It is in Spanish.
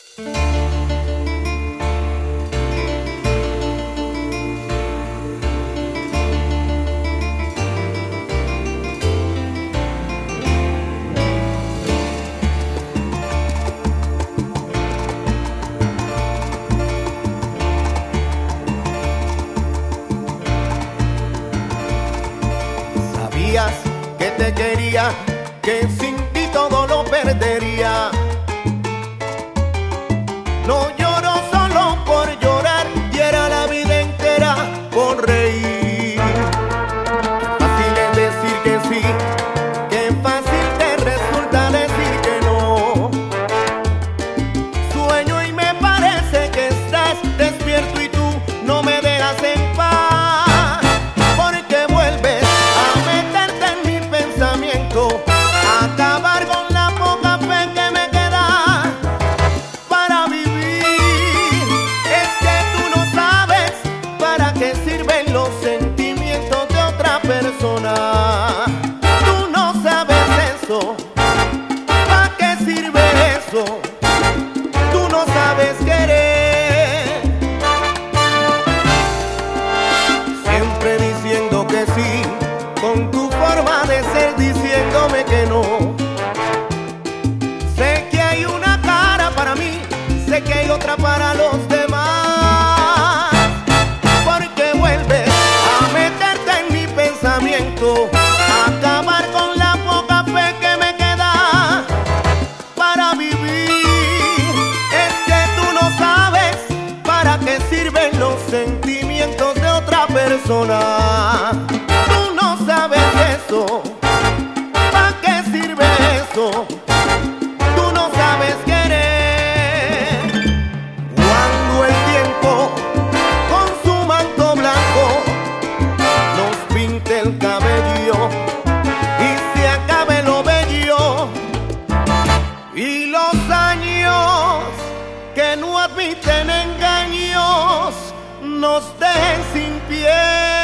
Sabías que te quería, que sin ti todo lo perdería. No lloro solo por llorar, diera la vida entera por reír. Fácil es decir que sí, qué fácil te resulta decir que no. Sueño y me parece que estás despierto y tú no me dejas en paz, porque vuelves a meterte en mi pensamiento, a acabar con la poca fe que me queda para vivir. Es que tú no sabes para qué sirven los sentimientos de otra persona. Tú no sabes eso, ¿para qué sirve eso? Tú no sabes querer. Siempre diciendo que sí, con tu forma de ser diciéndome que no. Sé que hay una cara para mí, sé que hay otra para los demás, porque vuelves a meterte en mi pensamiento, a acabar con la poca fe que me queda para vivir. Es que tú no sabes para qué sirven los sentimientos de otra persona. Tú no sabes eso, ¿para qué sirve eso? Tú no sabes querer. Cuando el tiempo con su manto blanco nos pinte el cabello y se acabe lo bello, y los años que no admiten engaños nos dejen sin pie.